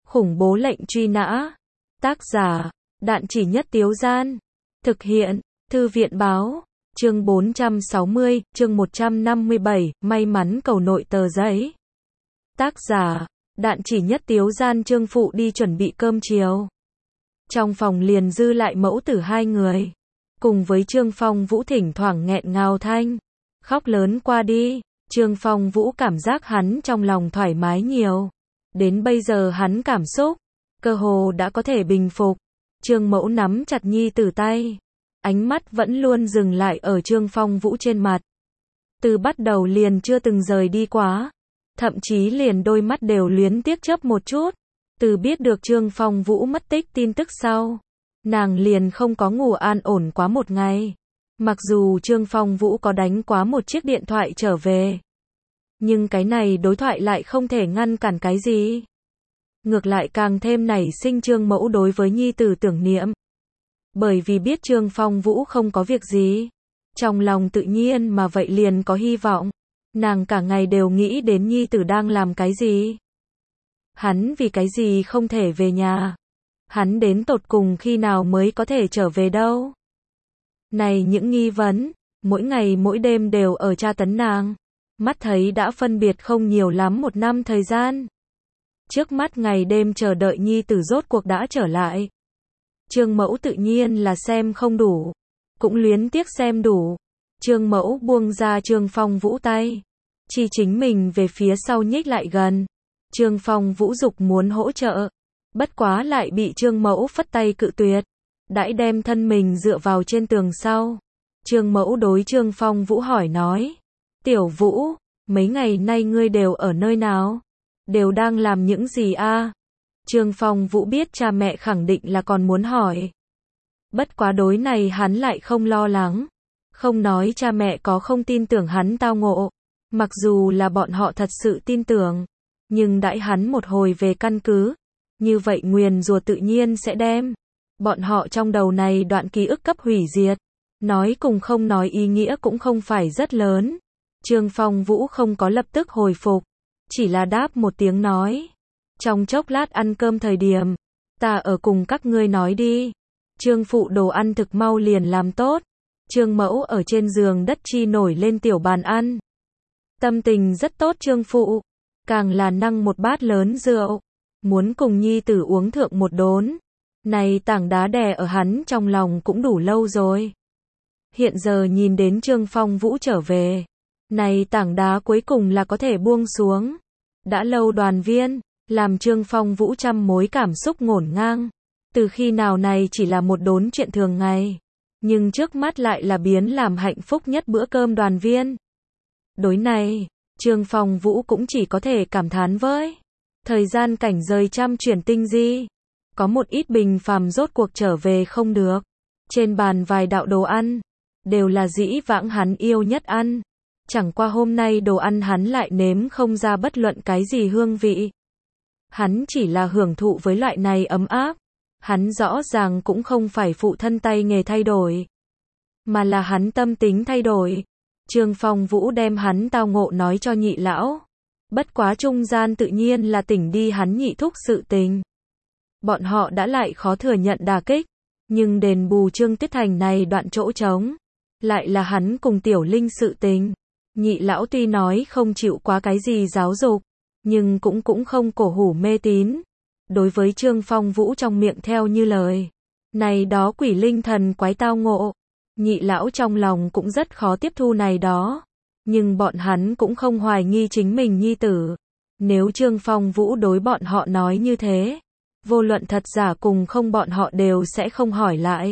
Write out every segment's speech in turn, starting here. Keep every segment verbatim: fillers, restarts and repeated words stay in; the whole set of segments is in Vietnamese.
Khủng bố lệnh truy nã. Tác giả, Đạn Chỉ Nhất Tiếu Gian. Thực hiện, Thư viện báo. Chương bốn trăm sáu mươi, chương một trăm năm mươi bảy, may mắn cầu nội tờ giấy. Tác giả, Đạn Chỉ Nhất Tiếu Gian. Trương Phụ đi chuẩn bị cơm chiều. Trong phòng liền dư lại mẫu tử hai người. Cùng với Trương Phong Vũ thỉnh thoảng nghẹn ngào thanh. Khóc lớn qua đi. Trương Phong Vũ cảm giác hắn trong lòng thoải mái nhiều. Đến bây giờ hắn cảm xúc, cơ hồ đã có thể bình phục. Trương Mẫu nắm chặt nhi tử tay. Ánh mắt vẫn luôn dừng lại ở Trương Phong Vũ trên mặt. Từ bắt đầu liền chưa từng rời đi quá. Thậm chí liền đôi mắt đều luyến tiếc chớp một chút. Từ biết được Trương Phong Vũ mất tích tin tức sau, nàng liền không có ngủ an ổn quá một ngày. Mặc dù Trương Phong Vũ có đánh quá một chiếc điện thoại trở về, nhưng cái này đối thoại lại không thể ngăn cản cái gì. Ngược lại càng thêm nảy sinh Trương Mẫu đối với nhi tử tưởng niệm. Bởi vì biết Trương Phong Vũ không có việc gì, trong lòng tự nhiên mà vậy liền có hy vọng. Nàng cả ngày đều nghĩ đến nhi tử đang làm cái gì. Hắn vì cái gì không thể về nhà? Hắn đến tột cùng khi nào mới có thể trở về đâu? Này những nghi vấn, mỗi ngày mỗi đêm đều ở tra tấn nàng. Mắt thấy đã phân biệt không nhiều lắm một năm thời gian. Trước mắt ngày đêm chờ đợi nhi tử rốt cuộc đã trở lại. Trương Mẫu tự nhiên là xem không đủ, cũng luyến tiếc xem đủ. Trương Mẫu buông ra Trương Phong Vũ tay, chỉ chính mình về phía sau nhích lại gần. Trương Phong Vũ dục muốn hỗ trợ, bất quá lại bị Trương Mẫu phất tay cự tuyệt. Đãi đem thân mình dựa vào trên tường sau, Trương Mẫu đối Trương Phong Vũ hỏi nói: "Tiểu Vũ, mấy ngày nay ngươi đều ở nơi nào? Đều đang làm những gì a?" Trương Phong Vũ biết cha mẹ khẳng định là còn muốn hỏi. Bất quá đối này hắn lại không lo lắng. Không nói cha mẹ có không tin tưởng hắn tao ngộ. Mặc dù là bọn họ thật sự tin tưởng, nhưng đãi hắn một hồi về căn cứ, như vậy nguyền rủa tự nhiên sẽ đem bọn họ trong đầu này đoạn ký ức cấp hủy diệt. Nói cùng không nói ý nghĩa cũng không phải rất lớn. Trương Phong Vũ không có lập tức hồi phục, chỉ là đáp một tiếng nói: "Trong chốc lát ăn cơm thời điểm, ta ở cùng các ngươi nói đi." Trương Phụ đồ ăn thực mau liền làm tốt. Trương Mẫu ở trên giường đất chi nổi lên tiểu bàn ăn. Tâm tình rất tốt Trương Phụ, càng là năng một bát lớn rượu, muốn cùng nhi tử uống thượng một đốn. Này tảng đá đè ở hắn trong lòng cũng đủ lâu rồi. Hiện giờ nhìn đến Trương Phong Vũ trở về, này tảng đá cuối cùng là có thể buông xuống. Đã lâu đoàn viên, làm Trương Phong Vũ trăm mối cảm xúc ngổn ngang. Từ khi nào này chỉ là một đốn chuyện thường ngày, nhưng trước mắt lại là biến làm hạnh phúc nhất bữa cơm đoàn viên. Đối này, Trương Phong Vũ cũng chỉ có thể cảm thán với thời gian cảnh rời trăm chuyển tinh di. Có một ít bình phàm rốt cuộc trở về không được. Trên bàn vài đạo đồ ăn, đều là dĩ vãng hắn yêu nhất ăn. Chẳng qua hôm nay đồ ăn hắn lại nếm không ra bất luận cái gì hương vị. Hắn chỉ là hưởng thụ với loại này ấm áp. Hắn rõ ràng cũng không phải phụ thân tay nghề thay đổi, mà là hắn tâm tính thay đổi. Trương Phong Vũ đem hắn tao ngộ nói cho nhị lão. Bất quá trung gian tự nhiên là tỉnh đi hắn nhị thúc sự tình. Bọn họ đã lại khó thừa nhận đả kích, nhưng đền bù Trương Tuyết Thành này đoạn chỗ trống, lại là hắn cùng Tiểu Linh sự tình. Nhị lão tuy nói không chịu quá cái gì giáo dục, nhưng cũng cũng không cổ hủ mê tín. Đối với Trương Phong Vũ trong miệng theo như lời này đó quỷ linh thần quái tao ngộ, nhị lão trong lòng cũng rất khó tiếp thu này đó. Nhưng bọn hắn cũng không hoài nghi chính mình nhi tử. Nếu Trương Phong Vũ đối bọn họ nói như thế, vô luận thật giả cùng không bọn họ đều sẽ không hỏi lại.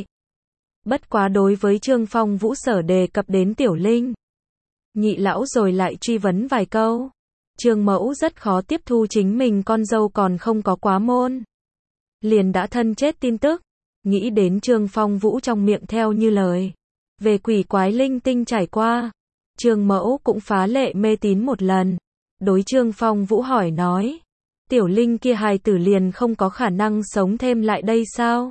Bất quá đối với Trương Phong Vũ sở đề cập đến Tiểu Linh, nhị lão rồi lại truy vấn vài câu. Trương Mẫu rất khó tiếp thu chính mình con dâu còn không có quá môn, liền đã thân chết tin tức. Nghĩ đến Trương Phong Vũ trong miệng theo như lời về quỷ quái linh tinh trải qua, Trương Mẫu cũng phá lệ mê tín một lần. Đối Trương Phong Vũ hỏi nói: "Tiểu Linh kia hài tử liền không có khả năng sống thêm lại đây sao?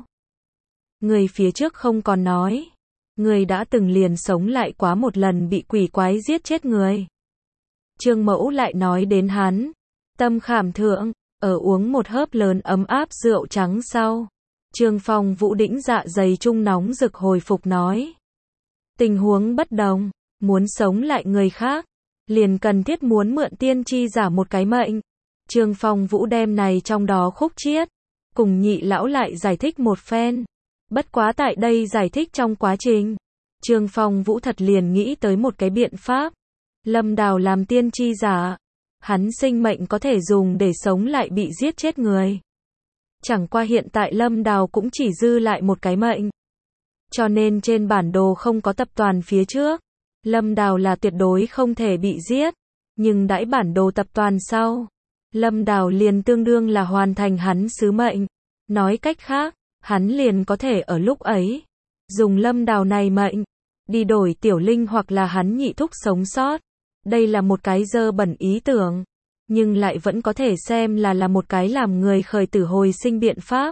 Người phía trước không còn nói, người đã từng liền sống lại quá một lần bị quỷ quái giết chết người." Trương Mẫu lại nói đến hắn tâm khảm thượng, Ở uống một hớp lớn ấm áp rượu trắng sau, Trương Phong Vũ đĩnh dạ dày trung nóng rực hồi phục nói. Tình huống bất đồng, muốn sống lại người khác, liền cần thiết muốn mượn tiên tri giả một cái mệnh. Trương Phong Vũ đem này trong đó khúc chiết, cùng nhị lão lại giải thích một phen. Bất quá tại đây giải thích trong quá trình, Trương Phong Vũ thật liền nghĩ tới một cái biện pháp. Lâm Đào làm tiên tri giả, hắn sinh mệnh có thể dùng để sống lại bị giết chết người. Chẳng qua hiện tại Lâm Đào cũng chỉ dư lại một cái mệnh. Cho nên trên bản đồ không có tập toàn phía trước, Lâm Đào là tuyệt đối không thể bị giết. Nhưng đãi bản đồ tập toàn sau, Lâm Đào liền tương đương là hoàn thành hắn sứ mệnh. Nói cách khác, hắn liền có thể ở lúc ấy, dùng Lâm Đào này mệnh, đi đổi Tiểu Linh hoặc là hắn nhị thúc sống sót. Đây là một cái dơ bẩn ý tưởng, nhưng lại vẫn có thể xem là là một cái làm người khởi tử hồi sinh biện pháp.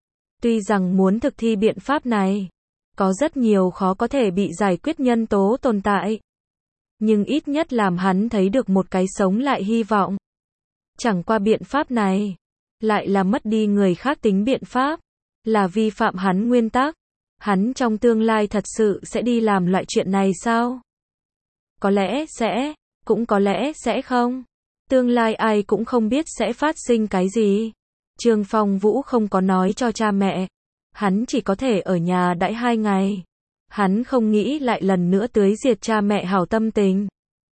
Tuy rằng muốn thực thi biện pháp này, có rất nhiều khó có thể bị giải quyết nhân tố tồn tại, nhưng ít nhất làm hắn thấy được một cái sống lại hy vọng. Chẳng qua biện pháp này, lại là mất đi người khác tính biện pháp, là vi phạm hắn nguyên tắc. Hắn trong tương lai thật sự sẽ đi làm loại chuyện này sao? Có lẽ sẽ, cũng có lẽ sẽ không. Tương lai ai cũng không biết sẽ phát sinh cái gì. Trương Phong Vũ không có nói cho cha mẹ. Hắn chỉ có thể ở nhà đãi hai ngày. Hắn không nghĩ lại lần nữa tưới diệt cha mẹ hảo tâm tình.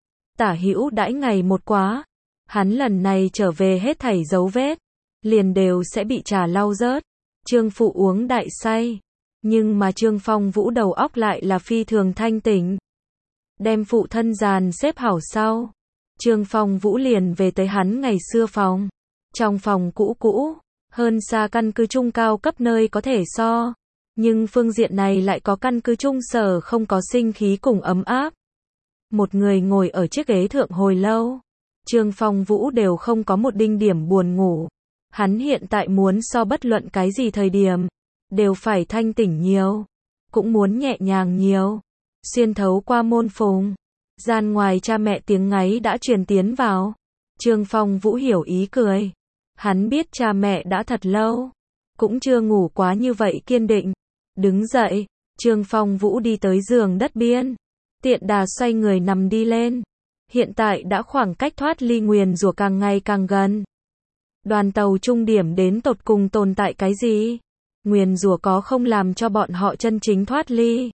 Tả hữu đãi ngày một quá. Hắn lần này trở về hết thảy dấu vết, liền đều sẽ bị trà lau rớt. Trương phụ uống đại say. Nhưng mà Trương Phong Vũ đầu óc lại là phi thường thanh tỉnh. Đem phụ thân dàn xếp hảo sau, Trương Phong Vũ liền về tới hắn ngày xưa phòng. Trong phòng cũ cũ, hơn xa căn cứ trung cao cấp nơi có thể so. Nhưng phương diện này lại có căn cứ trung sở không có sinh khí cùng ấm áp. Một người ngồi ở chiếc ghế thượng hồi lâu. Trương Phong Vũ đều không có một đinh điểm buồn ngủ. Hắn hiện tại muốn so bất luận cái gì thời điểm, đều phải thanh tỉnh nhiều, cũng muốn nhẹ nhàng nhiều. Xuyên thấu qua môn phùng, gian ngoài cha mẹ tiếng ngáy đã truyền tiến vào. Trương Phong Vũ hiểu ý cười. Hắn biết cha mẹ đã thật lâu, cũng chưa ngủ quá như vậy kiên định. Đứng dậy, Trương Phong Vũ đi tới giường đất biên, tiện đà xoay người nằm đi lên. Hiện tại đã khoảng cách thoát ly nguyền rủa càng ngày càng gần. Đoàn tàu trung điểm đến tột cùng tồn tại cái gì? Nguyền rủa có không làm cho bọn họ chân chính thoát ly?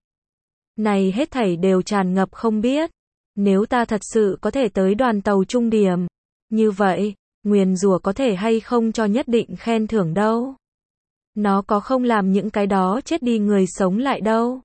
Này hết thảy đều tràn ngập không biết. Nếu ta thật sự có thể tới đoàn tàu trung điểm, như vậy, nguyền rủa có thể hay không cho nhất định khen thưởng đâu? Nó có không làm những cái đó chết đi người sống lại đâu?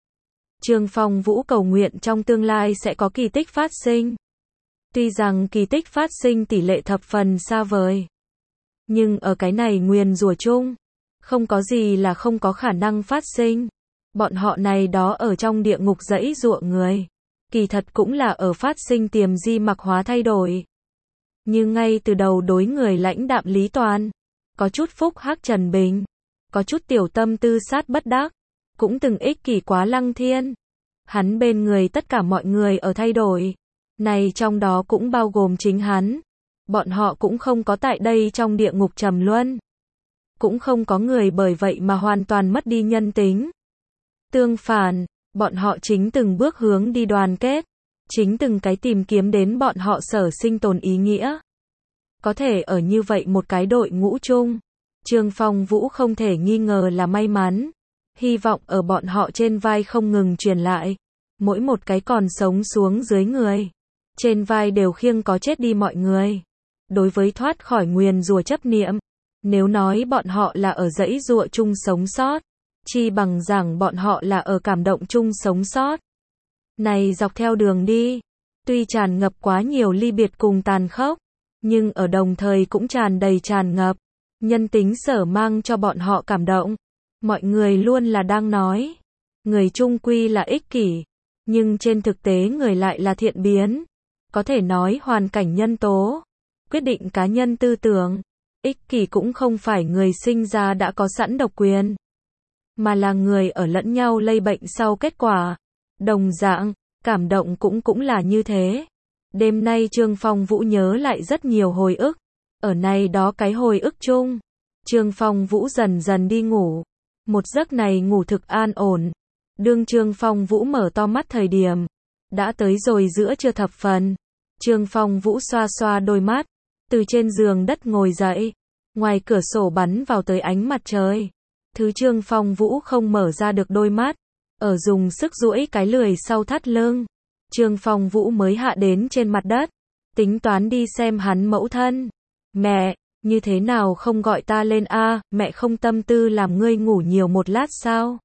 Trương Phong Vũ cầu nguyện trong tương lai sẽ có kỳ tích phát sinh. Tuy rằng kỳ tích phát sinh tỷ lệ thập phần xa vời, nhưng ở cái này nguyền rủa chung, không có gì là không có khả năng phát sinh. Bọn họ này đó ở trong địa ngục dẫy giụa người, kỳ thật cũng là ở phát sinh tiềm di mặc hóa thay đổi. Như ngay từ đầu đối người lãnh đạm Lý Toàn, có chút phúc hắc Trần Bình, có chút tiểu tâm tư sát bất đắc, cũng từng ích kỷ quá Lăng Thiên. Hắn bên người tất cả mọi người ở thay đổi, này trong đó cũng bao gồm chính hắn. Bọn họ cũng không có tại đây trong địa ngục trầm luân, cũng không có người bởi vậy mà hoàn toàn mất đi nhân tính. Tương phản, bọn họ chính từng bước hướng đi đoàn kết, chính từng cái tìm kiếm đến bọn họ sở sinh tồn ý nghĩa. Có thể ở như vậy một cái đội ngũ chung, Trương Phong Vũ không thể nghi ngờ là may mắn. Hy vọng ở bọn họ trên vai không ngừng truyền lại. Mỗi một cái còn sống xuống dưới người, trên vai đều khiêng có chết đi mọi người. Đối với thoát khỏi nguyền rủa chấp niệm, nếu nói bọn họ là ở dãy giụa chung sống sót, chi bằng rằng bọn họ là ở cảm động chung sống sót. Này dọc theo đường đi, tuy tràn ngập quá nhiều ly biệt cùng tàn khốc, nhưng ở đồng thời cũng tràn đầy tràn ngập nhân tính sở mang cho bọn họ cảm động. Mọi người luôn là đang nói, người chung quy là ích kỷ, nhưng trên thực tế người lại là thiện biến. Có thể nói hoàn cảnh nhân tố, quyết định cá nhân tư tưởng. Ích kỷ cũng không phải người sinh ra đã có sẵn độc quyền, mà là người ở lẫn nhau lây bệnh sau kết quả. Đồng dạng, cảm động cũng cũng là như thế. Đêm nay Trương Phong Vũ nhớ lại rất nhiều hồi ức. Ở này đó cái hồi ức chung, Trương Phong Vũ dần dần đi ngủ. Một giấc này ngủ thực an ổn. Đương Trương Phong Vũ mở to mắt thời điểm, đã tới rồi giữa trưa thập phần. Trương Phong Vũ xoa xoa đôi mắt, từ trên giường đất ngồi dậy. Ngoài cửa sổ bắn vào tới ánh mặt trời. Thứ Trương Phong Vũ không mở ra được đôi mắt, ở dùng sức duỗi cái lười sau thắt lưng. Trương Phong Vũ mới hạ đến trên mặt đất, tính toán đi xem hắn mẫu thân. Mẹ, như thế nào không gọi ta lên a, mẹ không tâm tư làm ngươi ngủ nhiều một lát sao?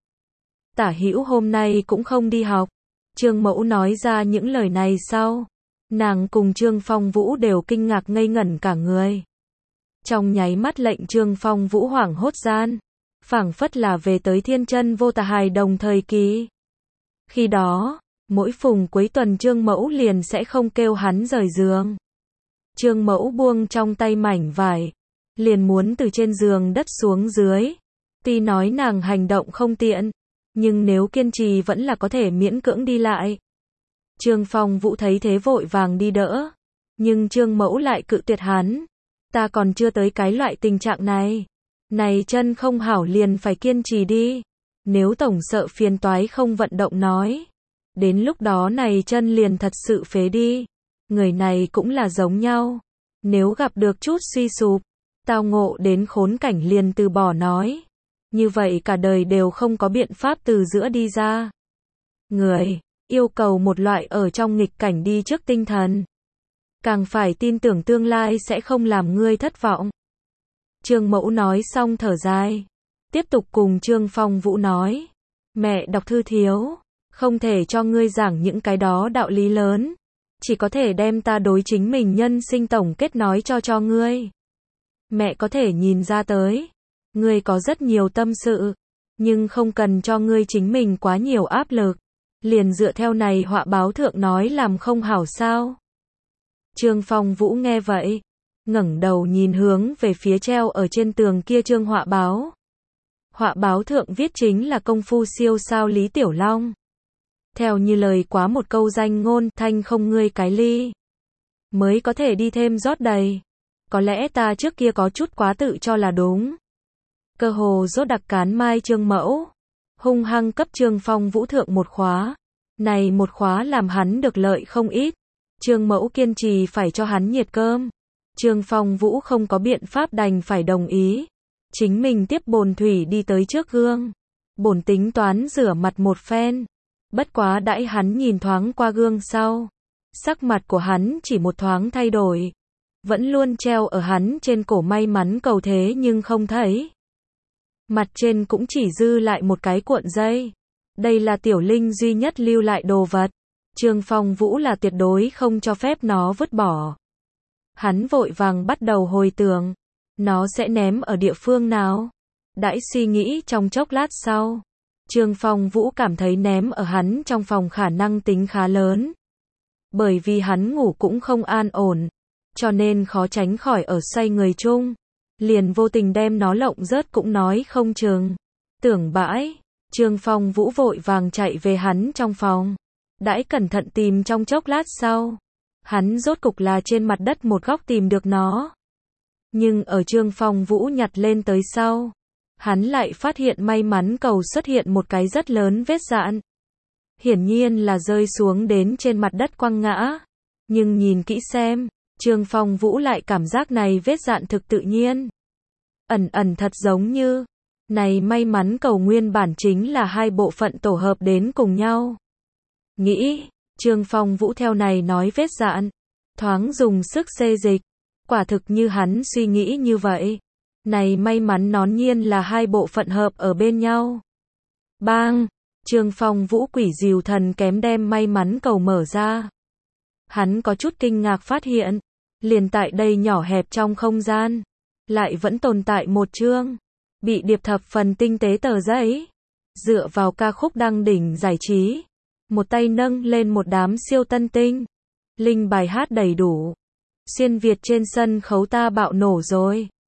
Tả Hữu hôm nay cũng không đi học. Trương Mẫu nói ra những lời này sau, nàng cùng Trương Phong Vũ đều kinh ngạc ngây ngẩn cả người. Trong nháy mắt lệnh Trương Phong Vũ hoảng hốt gian, phảng phất là về tới thiên chân vô tà hài đồng thời kỳ. Khi đó, mỗi phùng cuối tuần Trương Mẫu liền sẽ không kêu hắn rời giường. Trương Mẫu buông trong tay mảnh vải, liền muốn từ trên giường đất xuống dưới. Tuy nói nàng hành động không tiện, nhưng nếu kiên trì vẫn là có thể miễn cưỡng đi lại. Trương Phong Vũ thấy thế vội vàng đi đỡ, nhưng Trương Mẫu lại cự tuyệt hắn. Ta còn chưa tới cái loại tình trạng này. Này chân không hảo liền phải kiên trì đi. Nếu tổng sợ phiền toái không vận động nói, đến lúc đó này chân liền thật sự phế đi. Người này cũng là giống nhau. Nếu gặp được chút suy sụp, tao ngộ đến khốn cảnh liền từ bỏ nói. Như vậy cả đời đều không có biện pháp từ giữa đi ra. Người, yêu cầu một loại ở trong nghịch cảnh đi trước tinh thần. Càng phải tin tưởng tương lai sẽ không làm ngươi thất vọng. Trương Mẫu nói xong thở dài. Tiếp tục cùng Trương Phong Vũ nói. Mẹ đọc thư thiếu, không thể cho ngươi giảng những cái đó đạo lý lớn. Chỉ có thể đem ta đối chính mình nhân sinh tổng kết nói cho cho ngươi. Mẹ có thể nhìn ra tới. Ngươi có rất nhiều tâm sự, nhưng không cần cho ngươi chính mình quá nhiều áp lực. Liền dựa theo này họa báo thượng nói làm không hảo sao. Trương Phong Vũ nghe vậy, ngẩng đầu nhìn hướng về phía treo ở trên tường kia chương họa báo. Họa báo thượng viết chính là công phu siêu sao Lý Tiểu Long. Theo như lời quá một câu danh ngôn, thanh không ngươi cái ly, mới có thể đi thêm rót đầy. Có lẽ ta trước kia có chút quá tự cho là đúng. Cơ hồ rốt đặc cán mai Trương Mẫu, hung hăng cấp Trương Phong Vũ thượng một khóa. Này một khóa làm hắn được lợi không ít. Trương Mẫu kiên trì phải cho hắn nhiệt cơm. Trương Phong Vũ không có biện pháp đành phải đồng ý. Chính mình tiếp bồn thủy đi tới trước gương. Bổn tính toán rửa mặt một phen. Bất quá đãi hắn nhìn thoáng qua gương sau. Sắc mặt của hắn chỉ một thoáng thay đổi. Vẫn luôn treo ở hắn trên cổ may mắn cầu thế nhưng không thấy. Mặt trên cũng chỉ dư lại một cái cuộn dây. Đây là Tiểu Linh duy nhất lưu lại đồ vật. Trương Phong Vũ là tuyệt đối không cho phép nó vứt bỏ. Hắn vội vàng bắt đầu hồi tưởng. Nó sẽ ném ở địa phương nào? Đãi suy nghĩ trong chốc lát sau. Trương Phong Vũ cảm thấy ném ở hắn trong phòng khả năng tính khá lớn. Bởi vì hắn ngủ cũng không an ổn. Cho nên khó tránh khỏi ở xoay người chung. Liền vô tình đem nó lộng rớt cũng nói không chừng. Tưởng bãi. Trương Phong Vũ vội vàng chạy về hắn trong phòng. Đãi cẩn thận tìm trong chốc lát sau. Hắn rốt cục là trên mặt đất một góc tìm được nó. Nhưng ở Trương Phong Vũ nhặt lên tới sau. Hắn lại phát hiện may mắn cầu xuất hiện một cái rất lớn vết dạn. Hiển nhiên là rơi xuống đến trên mặt đất quăng ngã. Nhưng nhìn kỹ xem, Trương Phong Vũ lại cảm giác này vết dạn thực tự nhiên. Ẩn ẩn thật giống như, này may mắn cầu nguyên bản chính là hai bộ phận tổ hợp đến cùng nhau. Nghĩ, Trương Phong Vũ theo này nói vết dạn, thoáng dùng sức xê dịch, quả thực như hắn suy nghĩ như vậy. Này may mắn nón nhiên là hai bộ phận hợp ở bên nhau. Bang! Trương Phong Vũ quỷ dìu thần kém đem may mắn cầu mở ra. Hắn có chút kinh ngạc phát hiện, liền tại đây nhỏ hẹp trong không gian, lại vẫn tồn tại một chương, bị điệp thập phần tinh tế tờ giấy. Dựa vào ca khúc đăng đỉnh giải trí, một tay nâng lên một đám siêu tân tinh. Linh bài hát đầy đủ. Xuyên Việt trên sân khấu ta bạo nổ rồi.